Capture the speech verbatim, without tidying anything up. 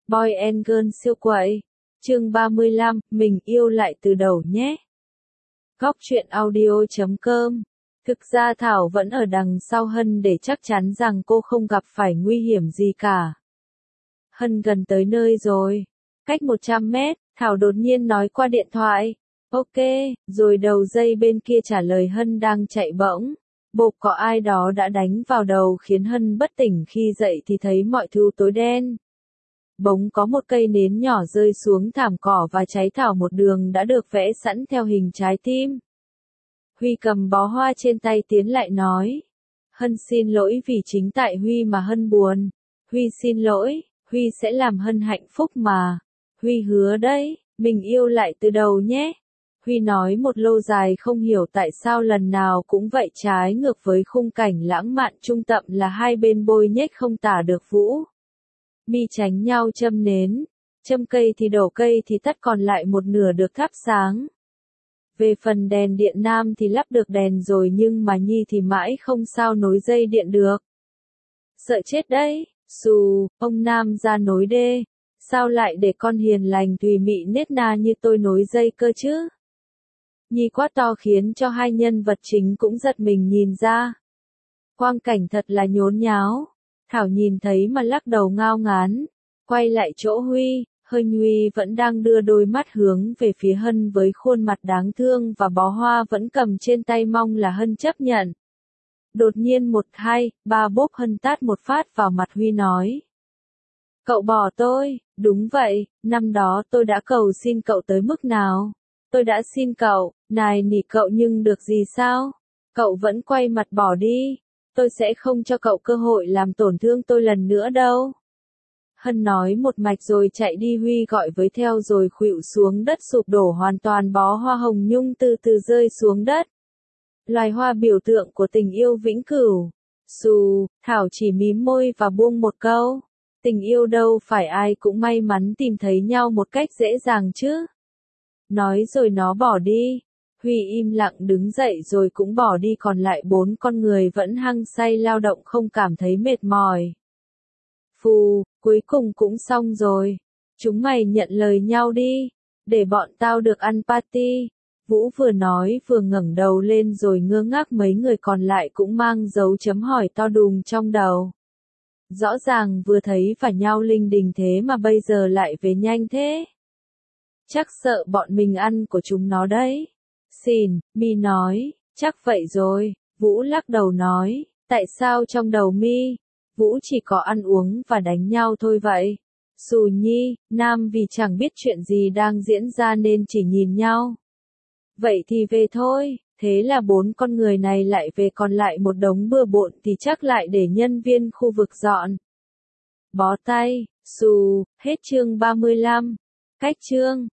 Boy and Girl siêu quậy. Chương ba mươi lăm, mình yêu lại từ đầu nhé. Góc truyện audio chấm com. Thực ra Thảo vẫn ở đằng sau Hân để chắc chắn rằng cô không gặp phải nguy hiểm gì cả. Hân gần tới nơi rồi. Cách một trăm mét, Thảo đột nhiên nói qua điện thoại. Ok, rồi đầu dây bên kia trả lời Hân đang chạy bỗng. Bộp có ai đó đã đánh vào đầu khiến Hân bất tỉnh, khi dậy thì thấy mọi thứ tối đen. Bỗng có một cây nến nhỏ rơi xuống thảm cỏ và cháy Thảo một đường đã được vẽ sẵn theo hình trái tim. Huy cầm bó hoa trên tay tiến lại nói. Hân xin lỗi vì chính tại Huy mà Hân buồn. Huy xin lỗi, Huy sẽ làm Hân hạnh phúc mà. Huy hứa đấy, mình yêu lại từ đầu nhé. Huy nói một lâu dài, không hiểu tại sao lần nào cũng vậy, trái ngược với khung cảnh lãng mạn trung tập là hai bên bôi nhếch không tả được vũ. Mi tránh nhau châm nến, châm cây thì đổ cây thì tắt, còn lại một nửa được thắp sáng. Về phần đèn điện nam thì lắp được đèn rồi, nhưng mà Nhi thì mãi không sao nối dây điện được. Sợ chết đấy, xù, ông Nam ra nối đê, sao lại để con hiền lành tùy mị nết na như tôi nối dây cơ chứ? Nhi quát to khiến cho hai nhân vật chính cũng giật mình nhìn ra. Quang cảnh thật là nhốn nháo. Thảo nhìn thấy mà lắc đầu ngao ngán, quay lại chỗ Huy, hơi Huy vẫn đang đưa đôi mắt hướng về phía Hân với khuôn mặt đáng thương và bó hoa vẫn cầm trên tay, mong là Hân chấp nhận. Đột nhiên một hai, ba bốp Hân tát một phát vào mặt Huy nói. Cậu bỏ tôi, đúng vậy, năm đó tôi đã cầu xin cậu tới mức nào? Tôi đã xin cậu, nài nỉ cậu nhưng được gì sao? Cậu vẫn quay mặt bỏ đi. Tôi sẽ không cho cậu cơ hội làm tổn thương tôi lần nữa đâu. Hân nói một mạch rồi chạy đi. Huy gọi với theo rồi khuỵu xuống đất sụp đổ hoàn toàn, bó hoa hồng nhung từ từ rơi xuống đất. Loài hoa biểu tượng của tình yêu vĩnh cửu. Xù, Thảo chỉ mím môi và buông một câu. Tình yêu đâu phải ai cũng may mắn tìm thấy nhau một cách dễ dàng chứ. Nói rồi nó bỏ đi. Huy im lặng đứng dậy rồi cũng bỏ đi, còn lại bốn con người vẫn hăng say lao động không cảm thấy mệt mỏi. Phù, cuối cùng cũng xong rồi. Chúng mày nhận lời nhau đi, để bọn tao được ăn party. Vũ vừa nói vừa ngẩng đầu lên rồi ngơ ngác, mấy người còn lại cũng mang dấu chấm hỏi to đùng trong đầu. Rõ ràng vừa thấy phải nhau linh đình thế mà bây giờ lại về nhanh thế. Chắc sợ bọn mình ăn của chúng nó đấy. Xìn, Mi nói, chắc vậy rồi. Vũ lắc đầu nói, tại sao trong đầu Mi, Vũ chỉ có ăn uống và đánh nhau thôi vậy? Xù Nhi, Nam vì chẳng biết chuyện gì đang diễn ra nên chỉ nhìn nhau. Vậy thì về thôi, thế là bốn con người này lại về, còn lại một đống bừa bộn thì chắc lại để nhân viên khu vực dọn. Bó tay, xù, hết chương ba mươi lăm. Cách chương.